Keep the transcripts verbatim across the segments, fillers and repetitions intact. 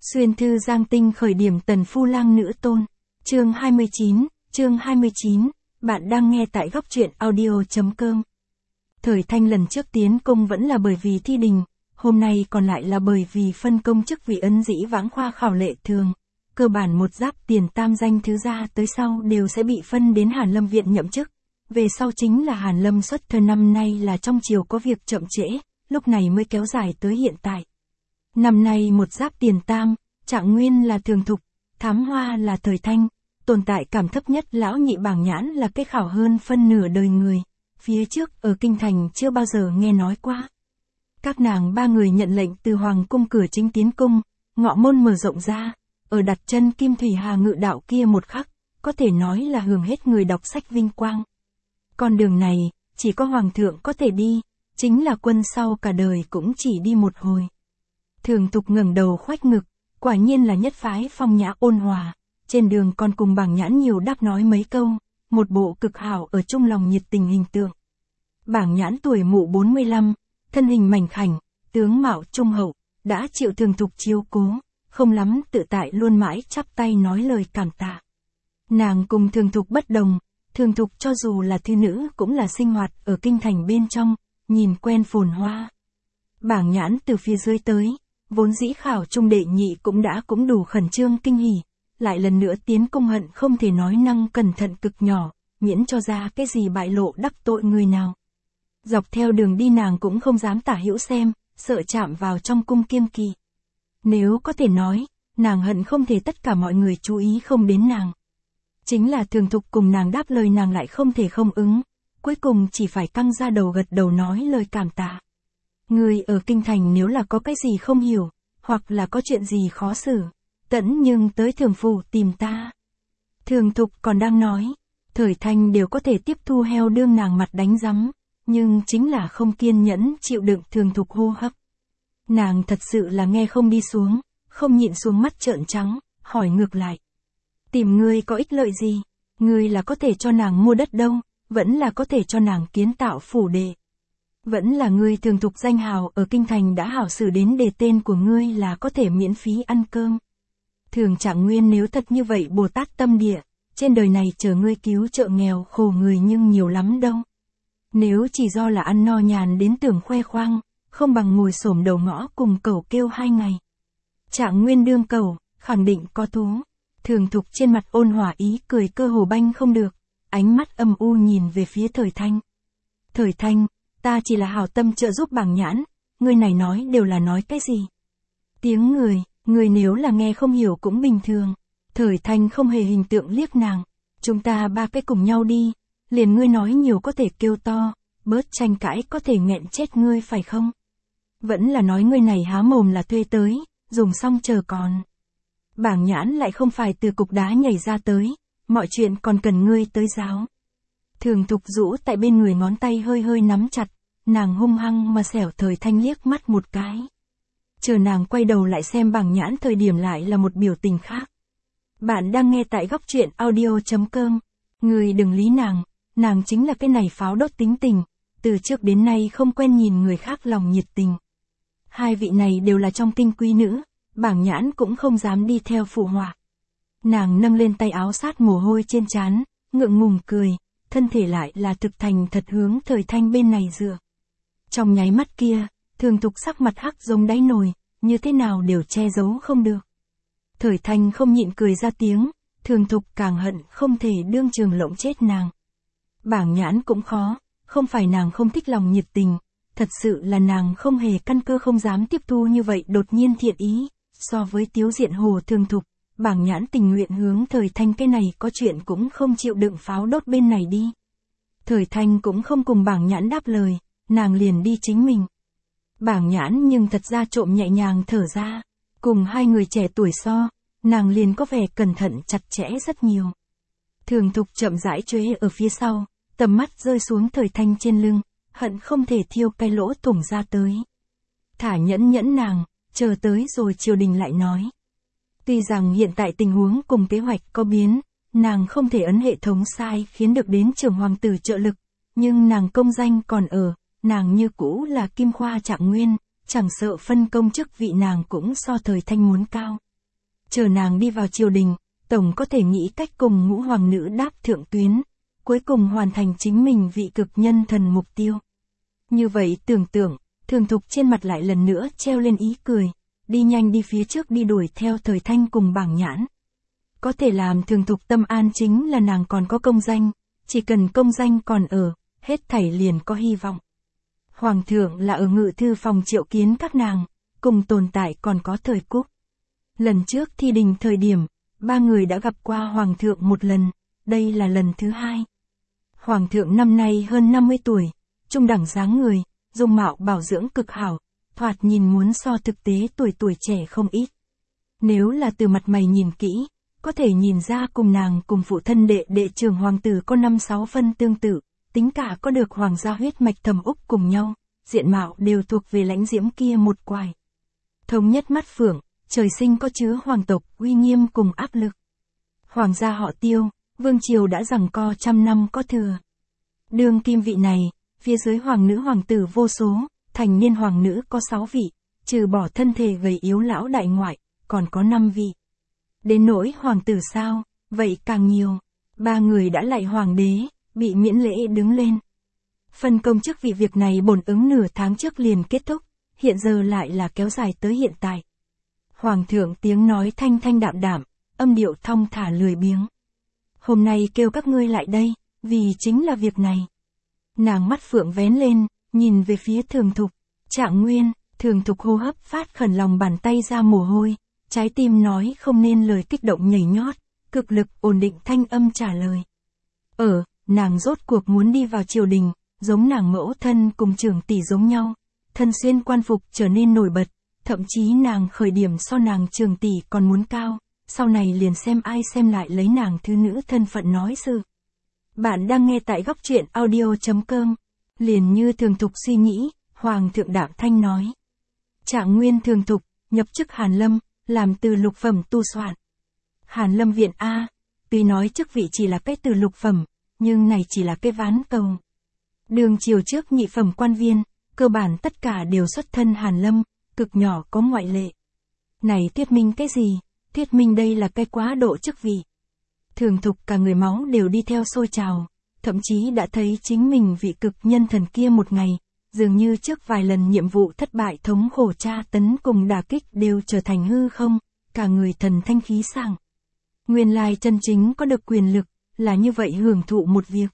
Xuyên thư Giang Tinh khởi điểm tần phu lang nữ tôn. Chương hai mươi chín, chương hai mươi chín, bạn đang nghe tại góc truyện audio.com. Thời Thanh lần trước tiến công vẫn là bởi vì thi đình, hôm nay còn lại là bởi vì phân công chức vị ấn dĩ vãng khoa khảo lệ thường. Cơ bản một giáp tiền tam danh thứ ra tới sau đều sẽ bị phân đến Hàn Lâm viện nhậm chức. Về sau chính là Hàn Lâm xuất thân, năm nay là trong chiều có việc chậm trễ, lúc này mới kéo dài tới hiện tại. Năm nay một giáp tiền tam, Trạng Nguyên là Thường Thục, Thám Hoa là Thời Thanh, tồn tại cảm thấp nhất lão nhị Bảng Nhãn là cái khảo hơn phân nửa đời người, phía trước ở Kinh Thành chưa bao giờ nghe nói qua. Các nàng ba người nhận lệnh từ Hoàng cung cửa chính tiến cung, ngọ môn mở rộng ra, ở đặt chân Kim Thủy Hà Ngự đạo kia một khắc, có thể nói là hưởng hết người đọc sách vinh quang. Con đường này, chỉ có Hoàng thượng có thể đi, chính là quân sau cả đời cũng chỉ đi một hồi. Thường Thục ngẩng đầu khoách ngực, quả nhiên là nhất phái phong nhã ôn hòa, trên đường còn cùng Bảng Nhãn nhiều đáp nói mấy câu, một bộ cực hảo ở chung lòng nhiệt tình hình tượng. Bảng Nhãn tuổi mụ bốn mươi lăm, thân hình mảnh khảnh, tướng mạo trung hậu, đã chịu Thường Thục chiếu cố, không lắm tự tại luôn mãi chắp tay nói lời cảm tạ. Nàng cùng Thường Thục bất đồng, Thường Thục cho dù là thư nữ cũng là sinh hoạt ở kinh thành bên trong, nhìn quen phồn hoa. Bảng Nhãn từ phía dưới tới, vốn dĩ khảo trung đệ nhị cũng đã cũng đủ khẩn trương kinh hỉ, lại lần nữa tiến công hận không thể nói năng cẩn thận cực nhỏ, miễn cho ra cái gì bại lộ đắc tội người nào. Dọc theo đường đi nàng cũng không dám tả hữu xem, sợ chạm vào trong cung kiêng kỵ. Nếu có thể nói, nàng hận không thể tất cả mọi người chú ý không đến nàng. Chính là Thường Thục cùng nàng đáp lời nàng lại không thể không ứng, cuối cùng chỉ phải căng ra đầu gật đầu nói lời cảm tạ. Người ở kinh thành nếu là có cái gì không hiểu, hoặc là có chuyện gì khó xử, tẫn nhưng tới Thường phủ tìm ta. Thường Thục còn đang nói, Thời Thanh đều có thể tiếp thu heo đương nàng mặt đánh rắm, nhưng chính là không kiên nhẫn chịu đựng Thường Thục hô hấp. Nàng thật sự là nghe không đi xuống, không nhịn xuống mắt trợn trắng, hỏi ngược lại. Tìm ngươi có ích lợi gì? Ngươi là có thể cho nàng mua đất đâu, vẫn là có thể cho nàng kiến tạo phủ đệ. Vẫn là ngươi Thường Thục danh hào ở kinh thành đã hảo xử đến đề tên của ngươi là có thể miễn phí ăn cơm. Thường Trạng Nguyên nếu thật như vậy Bồ Tát tâm địa, trên đời này chờ ngươi cứu trợ nghèo khổ người nhưng nhiều lắm đâu. Nếu chỉ do là ăn no nhàn đến tưởng khoe khoang, không bằng ngồi xổm đầu ngõ cùng cẩu kêu hai ngày. Trạng Nguyên đương cẩu, khẳng định có thú. Thường Thục trên mặt ôn hòa ý cười cơ hồ banh không được, ánh mắt âm u nhìn về phía Thời Thanh. Thời Thanh, ta chỉ là hảo tâm trợ giúp Bảng Nhãn, người này nói đều là nói cái gì? Tiếng người, người nếu là nghe không hiểu cũng bình thường. Thời Thanh không hề hình tượng liếc nàng, chúng ta ba cái cùng nhau đi, liền ngươi nói nhiều có thể kêu to, bớt tranh cãi có thể nghẹn chết ngươi phải không? Vẫn là nói ngươi này há mồm là thuê tới, dùng xong chờ còn. Bảng Nhãn lại không phải từ cục đá nhảy ra tới, mọi chuyện còn cần ngươi tới giáo. Thường Thục rũ tại bên người ngón tay hơi hơi nắm chặt, nàng hung hăng mà xẻo Thời Thanh liếc mắt một cái. Chờ nàng quay đầu lại xem Bảng Nhãn thời điểm lại là một biểu tình khác. Bạn đang nghe tại góc truyện audio.com, người đừng lý nàng, nàng chính là cái này pháo đốt tính tình, từ trước đến nay không quen nhìn người khác lòng nhiệt tình. Hai vị này đều là trong kinh quý nữ, Bảng Nhãn cũng không dám đi theo phụ họa. Nàng nâng lên tay áo sát mồ hôi trên trán, ngượng ngùng cười, thân thể lại là thực thành thật hướng Thời Thanh bên này dựa. Trong nháy mắt kia, Thường Thục sắc mặt hắc giống đáy nồi, như thế nào đều che giấu không được. Thời Thanh không nhịn cười ra tiếng, Thường Thục càng hận không thể đương trường lộng chết nàng. Bảng Nhãn cũng khó, không phải nàng không thích lòng nhiệt tình, thật sự là nàng không hề căn cơ không dám tiếp thu như vậy đột nhiên thiện ý. So với Tiếu Diện Hồ Thường Thục, Bảng Nhãn tình nguyện hướng Thời Thanh cái này có chuyện cũng không chịu đựng pháo đốt bên này đi. Thời Thanh cũng không cùng Bảng Nhãn đáp lời, nàng liền đi chính mình. Bảng Nhãn nhưng thật ra trộm nhẹ nhàng thở ra, cùng hai người trẻ tuổi so, nàng liền có vẻ cẩn thận chặt chẽ rất nhiều. Thường Thục chậm rãi chuế ở phía sau, tầm mắt rơi xuống Thời Thanh trên lưng, hận không thể thiêu cái lỗ thủng ra tới. Thả nhẫn nhẫn nàng, chờ tới rồi triều đình lại nói. Tuy rằng hiện tại tình huống cùng kế hoạch có biến, nàng không thể ấn hệ thống sai khiến được đến trưởng hoàng tử trợ lực, nhưng nàng công danh còn ở, nàng như cũ là Kim Khoa Trạng Nguyên, chẳng sợ phân công chức vị nàng cũng so Thời Thanh muốn cao. Chờ nàng đi vào triều đình, tổng có thể nghĩ cách cùng ngũ hoàng nữ đáp thượng tuyến, cuối cùng hoàn thành chính mình vị cực nhân thần mục tiêu. Như vậy tưởng tượng, Thường Thục trên mặt lại lần nữa treo lên ý cười, đi nhanh đi phía trước đi đuổi theo Thời Thanh cùng Bảng Nhãn. Có thể làm Thường Thục tâm an chính là nàng còn có công danh, chỉ cần công danh còn ở, hết thảy liền có hy vọng. Hoàng thượng là ở ngự thư phòng triệu kiến các nàng, cùng tồn tại còn có Thời Cúc. Lần trước thi đình thời điểm, ba người đã gặp qua Hoàng thượng một lần, đây là lần thứ hai. Hoàng thượng năm nay hơn năm mươi tuổi, trung đẳng dáng người, dung mạo bảo dưỡng cực hảo, thoạt nhìn muốn so thực tế tuổi tuổi trẻ không ít. Nếu là từ mặt mày nhìn kỹ, có thể nhìn ra cùng nàng cùng phụ thân đệ đệ Trường hoàng tử có năm sáu phân tương tự, tính cả có được hoàng gia huyết mạch thầm úc cùng nhau, diện mạo đều thuộc về lãnh diễm kia một quài. Thống nhất mắt phượng, trời sinh có chứa hoàng tộc, uy nghiêm cùng áp lực. Hoàng gia họ Tiêu, vương triều đã giằng co trăm năm có thừa. Đương kim vị này, phía dưới hoàng nữ hoàng tử vô số, thành niên hoàng nữ có sáu vị, trừ bỏ thân thể gầy yếu lão đại ngoại, còn có năm vị. Đến nỗi hoàng tử sao, vậy càng nhiều. Ba người đã lại hoàng đế, bị miễn lễ đứng lên. Phân công chức vị việc này bổn ứng nửa tháng trước liền kết thúc, hiện giờ lại là kéo dài tới hiện tại. Hoàng thượng tiếng nói thanh thanh đạm đạm, âm điệu thong thả lười biếng. Hôm nay kêu các ngươi lại đây, vì chính là việc này. Nàng mắt phượng vén lên, nhìn về phía Thường Thục. Trạng Nguyên, Thường Thục hô hấp phát khẩn, lòng bàn tay ra mồ hôi, trái tim nói không nên lời kích động nhảy nhót, cực lực ổn định thanh âm trả lời. Ở, nàng rốt cuộc muốn đi vào triều đình, giống nàng mẫu thân cùng trưởng tỷ giống nhau, thân xuyên quan phục trở nên nổi bật, thậm chí nàng khởi điểm so nàng trưởng tỷ còn muốn cao, sau này liền xem ai xem lại lấy nàng thứ nữ thân phận nói sự. Bạn đang nghe tại góc truyện audio chấm com. Liền như Thường Thục suy nghĩ, Hoàng thượng đạm thanh nói. Trạng Nguyên Thường Thục, nhập chức Hàn Lâm, làm từ lục phẩm tu soạn. Hàn Lâm viện A, tuy nói chức vị chỉ là cái từ lục phẩm, nhưng này chỉ là cái ván cầu. Đường triều trước nhị phẩm quan viên, cơ bản tất cả đều xuất thân Hàn Lâm, cực nhỏ có ngoại lệ. Này thuyết minh cái gì? Thuyết minh đây là cái quá độ chức vị. Thường Thục cả người máu đều đi theo sôi trào, thậm chí đã thấy chính mình vị cực nhân thần kia một ngày, dường như trước vài lần nhiệm vụ thất bại thống khổ tra tấn cùng đả kích đều trở thành hư không, cả người thần thanh khí sảng. Nguyên lai chân chính có được quyền lực, là như vậy hưởng thụ một việc.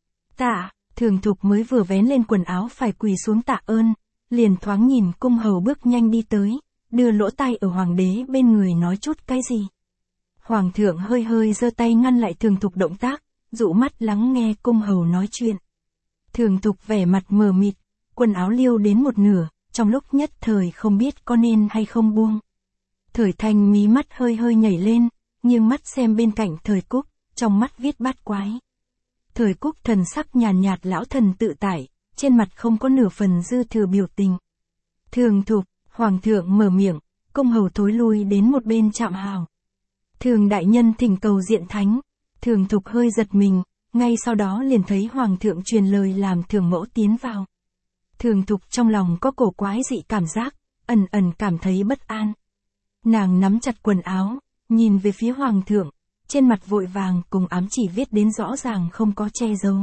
Tạ, Thường Thục mới vừa vén lên quần áo phải quỳ xuống tạ ơn, liền thoáng nhìn cung hầu bước nhanh đi tới, đưa lỗ tai ở hoàng đế bên người nói chút cái gì. Hoàng thượng hơi hơi giơ tay ngăn lại Thường Thục động tác, dụ mắt lắng nghe cung hầu nói chuyện. Thường Thục vẻ mặt mờ mịt, quần áo liêu đến một nửa, trong lúc nhất thời không biết có nên hay không buông. Thời Thanh mí mắt hơi hơi nhảy lên, nghiêng mắt xem bên cạnh Thời Cúc, trong mắt viết bát quái. Thời Cúc thần sắc nhàn nhạt lão thần tự tại, trên mặt không có nửa phần dư thừa biểu tình. Thường Thục, Hoàng thượng mở miệng, cung hầu thối lui đến một bên chạm hào. Thường đại nhân thỉnh cầu diện thánh. Thường Thục hơi giật mình, ngay sau đó liền thấy Hoàng thượng truyền lời làm Thường mẫu tiến vào. Thường Thục trong lòng có cổ quái dị cảm giác, ẩn ẩn cảm thấy bất an. Nàng nắm chặt quần áo, nhìn về phía Hoàng thượng, trên mặt vội vàng cùng ám chỉ viết đến rõ ràng không có che giấu.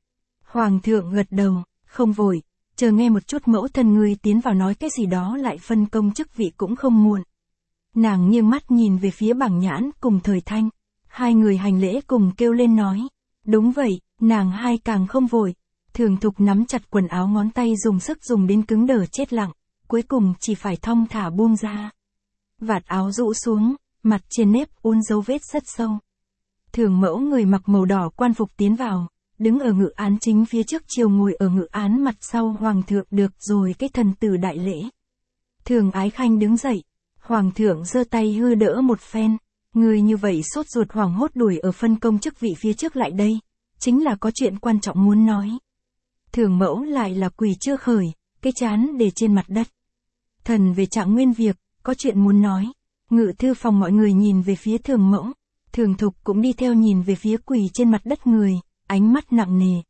Hoàng thượng gật đầu, không vội, chờ nghe một chút mẫu thân ngươi tiến vào nói cái gì đó lại phân công chức vị cũng không muộn. Nàng nghiêng mắt nhìn về phía Bảng Nhãn cùng Thời Thanh, hai người hành lễ cùng kêu lên nói. Đúng vậy, nàng hai càng không vội. Thường Thục nắm chặt quần áo, ngón tay dùng sức dùng đến cứng đờ chết lặng, cuối cùng chỉ phải thong thả buông ra. Vạt áo rũ xuống, mặt trên nếp uốn dấu vết rất sâu. Thường mẫu người mặc màu đỏ quan phục tiến vào, đứng ở ngự án chính phía trước, chiều ngồi ở ngự án mặt sau Hoàng thượng được rồi cái thần tử đại lễ. Thường Ái Khanh đứng dậy, Hoàng thượng giơ tay hư đỡ một phen, người như vậy sốt ruột hoảng hốt đuổi ở phân công chức vị phía trước lại đây, chính là có chuyện quan trọng muốn nói. Thường mẫu lại là quỳ chưa khởi, cái chán để trên mặt đất. Thần về Trạng Nguyên việc, có chuyện muốn nói. Ngự thư phòng mọi người nhìn về phía Thường mẫu, Thường Thục cũng đi theo nhìn về phía quỳ trên mặt đất người, ánh mắt nặng nề.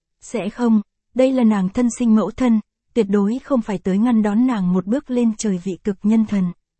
Sẽ không, đây là nàng thân sinh mẫu thân, tuyệt đối không phải tới ngăn đón nàng một bước lên trời vị cực nhân thần.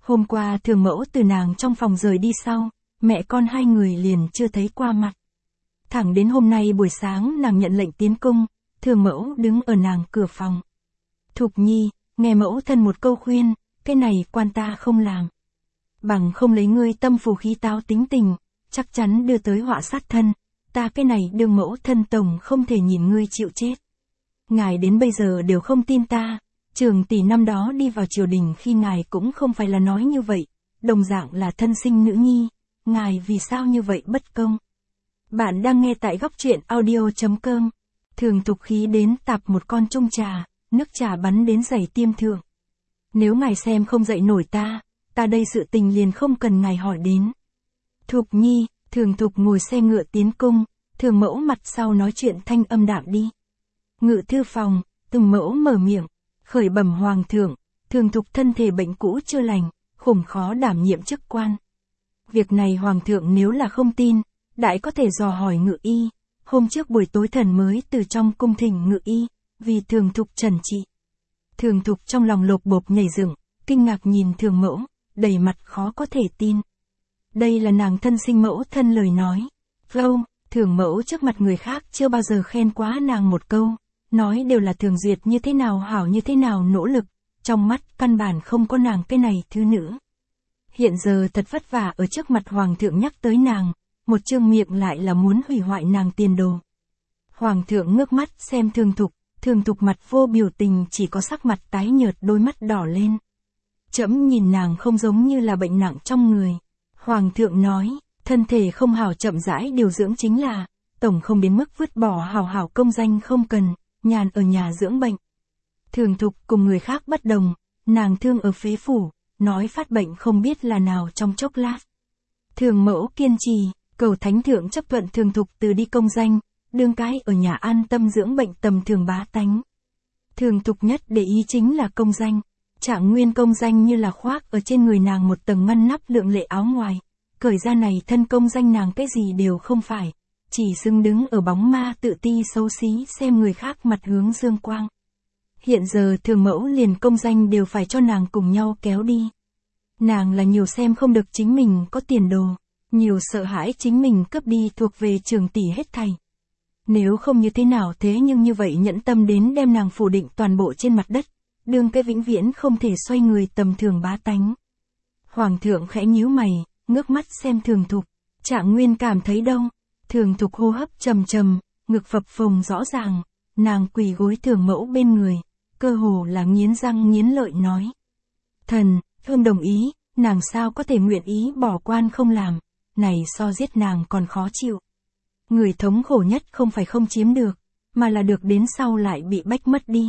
Hôm qua thường mẫu từ nàng trong phòng rời đi sau, mẹ con hai người liền chưa thấy qua mặt. Thẳng đến hôm nay buổi sáng nàng nhận lệnh tiến cung, thường mẫu đứng ở nàng cửa phòng. Thục Nhi, nghe mẫu thân một câu khuyên, cái này quan ta không làm. Bằng không lấy ngươi tâm phù khí táo tính tình, chắc chắn đưa tới họa sát thân, ta cái này đương mẫu thân tổng không thể nhìn ngươi chịu chết. Ngài đến bây giờ đều không tin ta, Trường tỷ năm đó đi vào triều đình khi ngài cũng không phải là nói như vậy, đồng dạng là thân sinh nữ nhi, ngài vì sao như vậy bất công. Bạn đang nghe tại góc truyện audio chấm com. Thường Thục khí đến tạp một con chung trà, nước trà bắn đến giày tiêm thượng. Nếu ngài xem không dậy nổi ta, ta đây sự tình liền không cần ngài hỏi đến. Thục Nhi, Thường Thục ngồi xe ngựa tiến cung, Thường mẫu mặt sau nói chuyện thanh âm đạm đi. Ngự thư phòng, Từng mẫu mở miệng, khởi bẩm hoàng thượng, Thường Thục thân thể bệnh cũ chưa lành, khủng khó đảm nhiệm chức quan. Việc này hoàng thượng nếu là không tin, đại có thể dò hỏi Ngự y. Hôm trước buổi tối thần mới từ trong cung thỉnh Ngự y, vì Thường Thục trần trị. Thường Thục trong lòng lột bột nhảy dựng, kinh ngạc nhìn Thường mẫu, đầy mặt khó có thể tin. Đây là nàng thân sinh mẫu thân lời nói. Lâu, Thường mẫu trước mặt người khác chưa bao giờ khen quá nàng một câu, nói đều là Thường Duyệt như thế nào hảo như thế nào nỗ lực, trong mắt căn bản không có nàng cái này thứ nữ. Hiện giờ thật vất vả ở trước mặt hoàng thượng nhắc tới nàng, một chương miệng lại là muốn hủy hoại nàng tiền đồ. Hoàng thượng ngước mắt xem Thường Thục, Thường Thục mặt vô biểu tình chỉ có sắc mặt tái nhợt đôi mắt đỏ lên. Trẫm nhìn nàng không giống như là bệnh nặng trong người. Hoàng thượng nói, thân thể không hảo chậm rãi điều dưỡng chính là, tổng không đến mức vứt bỏ hảo hảo công danh không cần, nhàn ở nhà dưỡng bệnh. Thường Thục cùng người khác bất đồng, nàng thương ở phế phủ, nói phát bệnh không biết là nào trong chốc lát. Thường mẫu kiên trì, cầu thánh thượng chấp thuận Thường Thục từ đi công danh, đương cái ở nhà an tâm dưỡng bệnh tầm thường bá tánh. Thường Thục nhất để ý chính là công danh, Trạng Nguyên công danh như là khoác ở trên người nàng một tầng ngăn nắp lượng lệ áo ngoài, cởi ra này thân công danh nàng cái gì đều không phải, chỉ xưng đứng ở bóng ma tự ti xấu xí xem người khác mặt hướng dương quang. Hiện giờ Thường mẫu liền công danh đều phải cho nàng cùng nhau kéo đi. Nàng là nhiều xem không được chính mình có tiền đồ, nhiều sợ hãi chính mình cướp đi thuộc về Trường tỷ hết thảy. Nếu không như thế nào thế nhưng như vậy nhẫn tâm đến đem nàng phủ định toàn bộ trên mặt đất, đương cái vĩnh viễn không thể xoay người tầm thường bá tánh. Hoàng thượng khẽ nhíu mày, ngước mắt xem Thường Thục, Trạng Nguyên cảm thấy đâu? Thường Thục hô hấp trầm trầm, ngực phập phồng rõ ràng, nàng quỳ gối Thường mẫu bên người, cơ hồ là nghiến răng nghiến lợi nói. Thần, Thương đồng ý, nàng sao có thể nguyện ý bỏ quan không làm, này so giết nàng còn khó chịu. Người thống khổ nhất không phải không chiếm được, mà là được đến sau lại bị bách mất đi.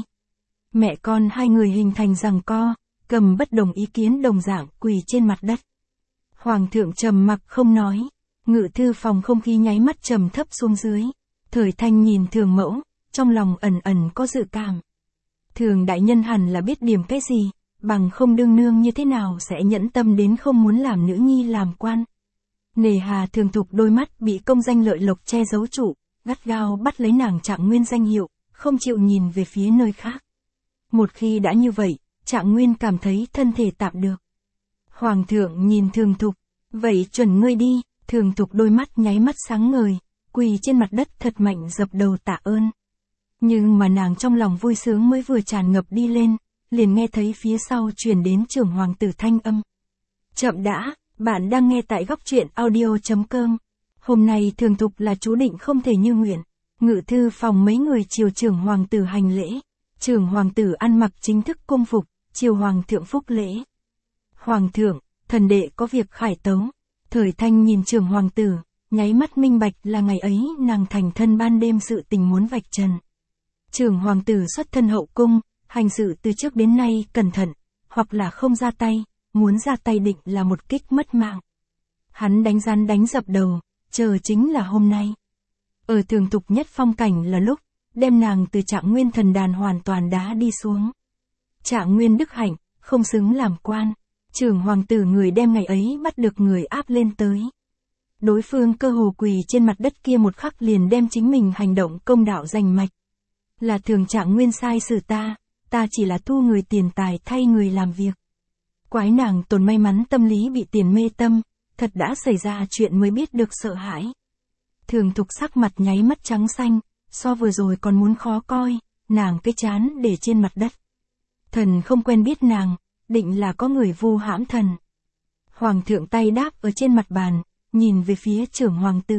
Mẹ con hai người hình thành giằng co, cầm bất đồng ý kiến đồng dạng quỳ trên mặt đất. Hoàng thượng trầm mặc không nói, ngự thư phòng không khí nháy mắt trầm thấp xuống dưới. Thời Thanh nhìn Thường mẫu, trong lòng ẩn ẩn có dự cảm. Thường đại nhân hẳn là biết điểm cái gì, bằng không đương nương như thế nào sẽ nhẫn tâm đến không muốn làm nữ nhi làm quan. Nề hà Thường Thục đôi mắt bị công danh lợi lộc che giấu trụ, gắt gao bắt lấy nàng Trạng Nguyên danh hiệu, không chịu nhìn về phía nơi khác. Một khi đã như vậy, Trạng Nguyên cảm thấy thân thể tạm được. Hoàng thượng nhìn Thường Thục, vậy chuẩn ngươi đi. Thường Thục đôi mắt nháy mắt sáng ngời, quỳ trên mặt đất thật mạnh dập đầu tạ ơn. Nhưng mà nàng trong lòng vui sướng mới vừa tràn ngập đi lên, liền nghe thấy phía sau truyền đến trưởng hoàng tử thanh âm. Chậm đã, bạn đang nghe tại góc truyện audio chấm com. Hôm nay Thường Thục là chú định không thể như nguyện. Ngự thư phòng mấy người chiều trưởng hoàng tử hành lễ. Trưởng hoàng tử ăn mặc chính thức cung phục, chiều hoàng thượng phúc lễ. Hoàng thượng, thần đệ có việc khải tấu. Thời Thanh nhìn trưởng hoàng tử, nháy mắt minh bạch là ngày ấy nàng thành thân ban đêm sự tình muốn vạch trần. Trưởng hoàng tử xuất thân hậu cung, hành sự từ trước đến nay cẩn thận, hoặc là không ra tay, muốn ra tay định là một kích mất mạng. Hắn đánh rắn đánh dập đầu, chờ chính là hôm nay. Ở Thường Thục nhất phong cảnh là lúc, đem nàng từ Trạng Nguyên thần đàn hoàn toàn đá đi xuống. Trạng Nguyên đức hạnh, không xứng làm quan. Trưởng hoàng tử người đem ngày ấy bắt được người áp lên tới. Đối phương cơ hồ quỳ trên mặt đất kia một khắc liền đem chính mình hành động công đạo rành mạch. Là Thường Trạng Nguyên sai xử ta, ta chỉ là thu người tiền tài thay người làm việc. Quái nàng tồn may mắn tâm lý bị tiền mê tâm, thật đã xảy ra chuyện mới biết được sợ hãi. Thường Thục sắc mặt nháy mắt trắng xanh, so vừa rồi còn muốn khó coi, nàng cái chán để trên mặt đất. Thần không quen biết nàng, định là có người vu hãm thần. Hoàng thượng tay đáp ở trên mặt bàn, nhìn về phía trưởng hoàng tử.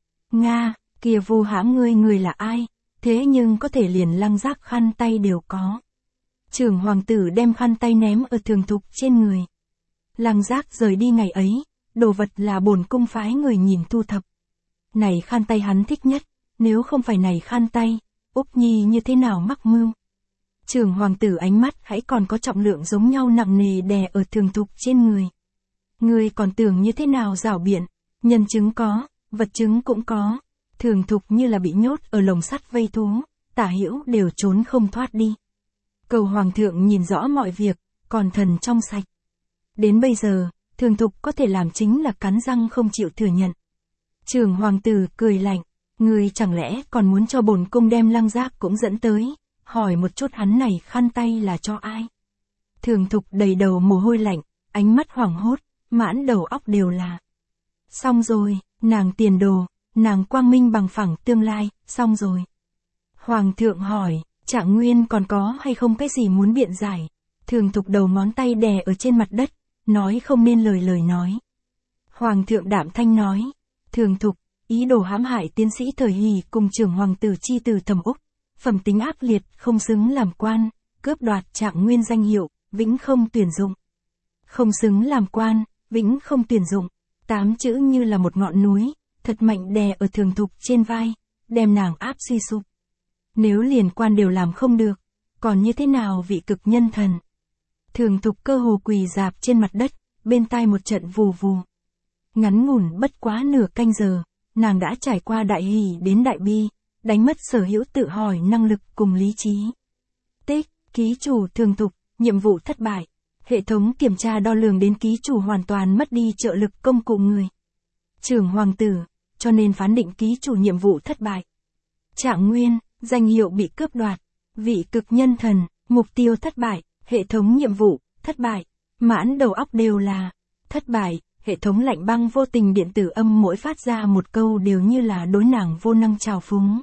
Nga, kia vu hãm ngươi người là ai, thế nhưng có thể liền lăng giác khăn tay đều có. Trưởng hoàng tử đem khăn tay ném ở Thường Thục trên người. Lăng giác rời đi ngày ấy, đồ vật là bổn cung phái người nhìn thu thập. Này khăn tay hắn thích nhất, nếu không phải này khăn tay, Úc Nhi như thế nào mắc mưu. Trưởng hoàng tử ánh mắt hãy còn có trọng lượng giống nhau nặng nề đè ở Thường Thục trên người. Ngươi còn tưởng như thế nào rảo biện, nhân chứng có, vật chứng cũng có. Thường Thục như là bị nhốt ở lồng sắt vây thú, tả hữu đều trốn không thoát đi. Cầu hoàng thượng nhìn rõ mọi việc, còn thần trong sạch. Đến bây giờ, Thường Thục có thể làm chính là cắn răng không chịu thừa nhận. Trưởng hoàng tử cười lạnh, ngươi chẳng lẽ còn muốn cho bổn cung đem lăng giác cũng dẫn tới, hỏi một chút hắn này khăn tay là cho ai. Thường Thục đầy đầu mồ hôi lạnh, ánh mắt hoảng hốt, mãn đầu óc đều là. Xong rồi, nàng tiền đồ, nàng quang minh bằng phẳng tương lai, xong rồi. Hoàng thượng hỏi, Trạng Nguyên còn có hay không cái gì muốn biện giải. Thường Thục đầu ngón tay đè ở trên mặt đất, nói không nên lời lời nói. Hoàng thượng đạm thanh nói, Thường Thục, ý đồ hãm hại tiến sĩ Thời Hỷ cùng trưởng hoàng tử chi từ Thẩm Úc, phẩm tính ác liệt không xứng làm quan, cướp đoạt Trạng Nguyên danh hiệu, vĩnh không tuyển dụng. Không xứng làm quan, vĩnh không tuyển dụng, tám chữ như là một ngọn núi, thật mạnh đè ở Thường Thục trên vai, đem nàng áp suy sụp. Nếu liền quan đều làm không được, còn như thế nào vị cực nhân thần. Thường Thục cơ hồ quỳ dạp trên mặt đất, bên tai một trận vù vù. Ngắn ngủn bất quá nửa canh giờ, nàng đã trải qua đại hỷ đến đại bi, đánh mất sở hữu tự hỏi năng lực cùng lý trí. Tích, ký chủ Thường Thục, nhiệm vụ thất bại. Hệ thống kiểm tra đo lường đến ký chủ hoàn toàn mất đi trợ lực công cụ người. Trưởng hoàng tử, cho nên phán định ký chủ nhiệm vụ thất bại. Trạng Nguyên, danh hiệu bị cướp đoạt. Vị cực nhân thần, mục tiêu thất bại. Hệ thống nhiệm vụ, thất bại. Mãn đầu óc đều là thất bại. Hệ thống lạnh băng vô tình điện tử âm mỗi phát ra một câu đều như là đối nàng vô năng trào phúng.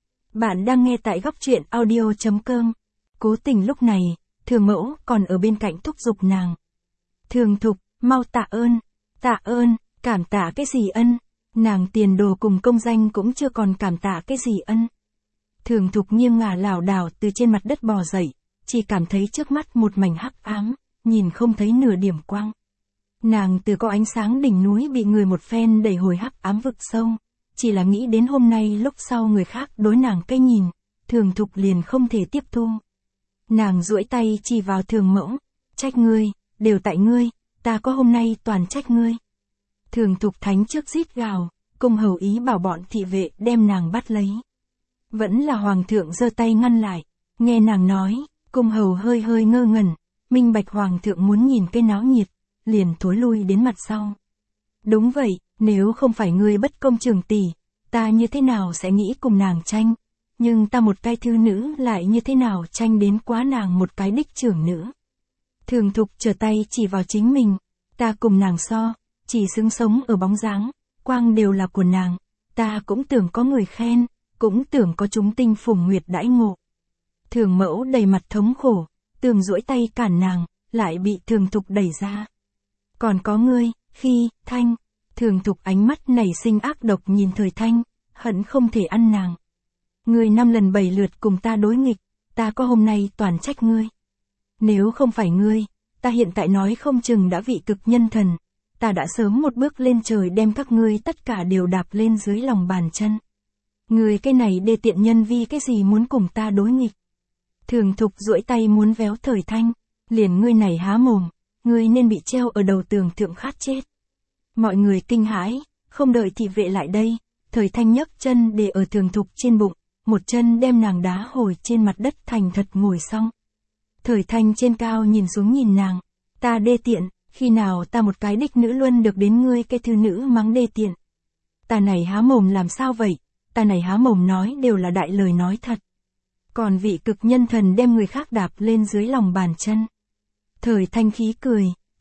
Bạn đang nghe tại góc truyện audio chấm com. Cố Tình lúc này, Thường Mẫu còn ở bên cạnh thúc giục nàng. Thường Thục, mau tạ ơn, tạ ơn, cảm tạ cái gì ân, nàng tiền đồ cùng công danh cũng chưa còn cảm tạ cái gì ân. Thường Thục nghiêng ngả lảo đảo từ trên mặt đất bò dậy, chỉ cảm thấy trước mắt một mảnh hắc ám, nhìn không thấy nửa điểm quang. Nàng từ có ánh sáng đỉnh núi bị người một phen đẩy hồi hắc ám vực sâu, chỉ là nghĩ đến hôm nay lúc sau người khác đối nàng cái nhìn, Thường Thục liền không thể tiếp thu. Nàng duỗi tay chỉ vào Thường Mẫu, trách ngươi, đều tại ngươi, ta có hôm nay toàn trách ngươi. Thường Thục thánh trước rít gào, cung hầu ý bảo bọn thị vệ đem nàng bắt lấy. Vẫn là hoàng thượng giơ tay ngăn lại, nghe nàng nói, cung hầu hơi hơi ngơ ngẩn, minh bạch hoàng thượng muốn nhìn cái náo nhiệt, liền thối lui đến mặt sau. Đúng vậy, nếu không phải ngươi bất công trường tỷ, ta như thế nào sẽ nghĩ cùng nàng tranh, nhưng ta một cái thư nữ lại như thế nào tranh đến quá nàng một cái đích trưởng nữ. Thường Thục trở tay chỉ vào chính mình, ta cùng nàng so, chỉ xứng sống ở bóng dáng, quang đều là của nàng, ta cũng tưởng có người khen, cũng tưởng có chúng tinh phùng nguyệt đãi ngộ. Thường Mẫu đầy mặt thống khổ, tưởng duỗi tay cản nàng, lại bị Thường Thục đẩy ra. Còn có ngươi, khi, Thanh, Thường Thục ánh mắt nảy sinh ác độc nhìn Thời Thanh, hận không thể ăn nàng. Ngươi năm lần bảy lượt cùng ta đối nghịch, ta có hôm nay toàn trách ngươi. Nếu không phải ngươi, ta hiện tại nói không chừng đã vị cực nhân thần, ta đã sớm một bước lên trời đem các ngươi tất cả đều đạp lên dưới lòng bàn chân. Ngươi cái này đê tiện nhân vi cái gì muốn cùng ta đối nghịch. Thường Thục duỗi tay muốn véo Thời Thanh, liền ngươi này há mồm, ngươi nên bị treo ở đầu tường thượng khát chết. Mọi người kinh hãi, không đợi thị vệ lại đây, Thời Thanh nhấc chân để ở Thường Thục trên bụng, một chân đem nàng đá hồi trên mặt đất thành thật ngồi xong. Thời Thanh trên cao nhìn xuống nhìn nàng, ta đê tiện, khi nào ta một cái đích nữ luân được đến ngươi cái thư nữ mắng đê tiện. Ta này há mồm làm sao vậy, ta này há mồm nói đều là đại lời nói thật. Còn vị cực nhân thần đem người khác đạp lên dưới lòng bàn chân. Thời Thanh khí cười,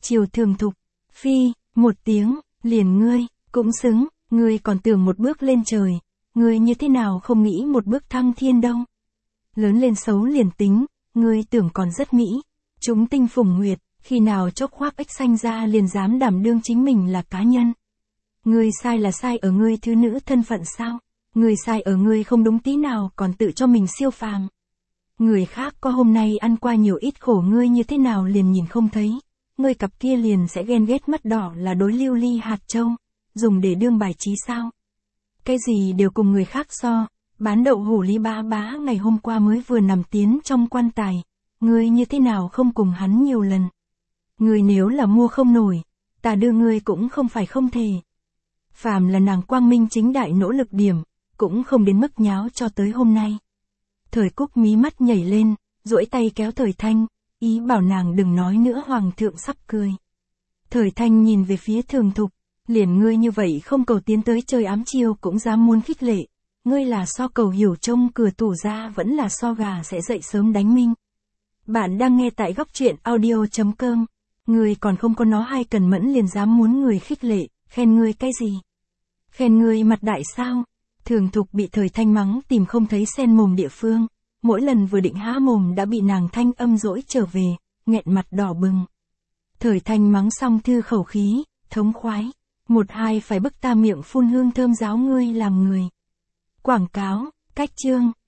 chiều thường thục. Phi, một tiếng, liền ngươi, cũng xứng, ngươi còn tưởng một bước lên trời, ngươi như thế nào không nghĩ một bước thăng thiên đâu. Lớn lên xấu liền tính, ngươi tưởng còn rất mỹ. Chúng tinh phùng nguyệt, khi nào chốc khoác ếch xanh ra liền dám đảm đương chính mình là cá nhân. Ngươi sai là sai ở ngươi thứ nữ thân phận sao? Ngươi sai ở ngươi không đúng tí nào còn tự cho mình siêu phàm. Người khác có hôm nay ăn qua nhiều ít khổ ngươi như thế nào liền nhìn không thấy. Ngươi cặp kia liền sẽ ghen ghét mắt đỏ là đối lưu ly hạt châu, dùng để đương bài trí sao? Cái gì đều cùng người khác so, bán đậu hủ Lý Bá Bá ngày hôm qua mới vừa nằm tiến trong quan tài, ngươi như thế nào không cùng hắn nhiều lần? Ngươi nếu là mua không nổi, ta đưa ngươi cũng không phải không thể. Phàm là nàng quang minh chính đại nỗ lực điểm, cũng không đến mức nháo cho tới hôm nay. Thời Cúc mí mắt nhảy lên, duỗi tay kéo Thời Thanh, ý bảo nàng đừng nói nữa hoàng thượng sắp cười. Thời Thanh nhìn về phía Thường Thục, liền ngươi như vậy không cầu tiến tới chơi ám chiêu cũng dám muốn khích lệ, ngươi là so cầu hiểu trông cửa tủ ra vẫn là so gà sẽ dậy sớm đánh minh. Bạn đang nghe tại góc truyện audio chấm com, ngươi còn không có nó hay cần mẫn liền dám muốn người khích lệ, khen ngươi cái gì? Khen ngươi mặt đại sao? Thường Thục bị Thời Thanh mắng tìm không thấy sen mồm địa phương, mỗi lần vừa định há mồm đã bị nàng thanh âm dỗi trở về, nghẹn mặt đỏ bừng. Thời Thanh mắng xong thư khẩu khí, thống khoái, một hai phải bức ta miệng phun hương thơm giáo ngươi làm người. Quảng cáo, cách chương.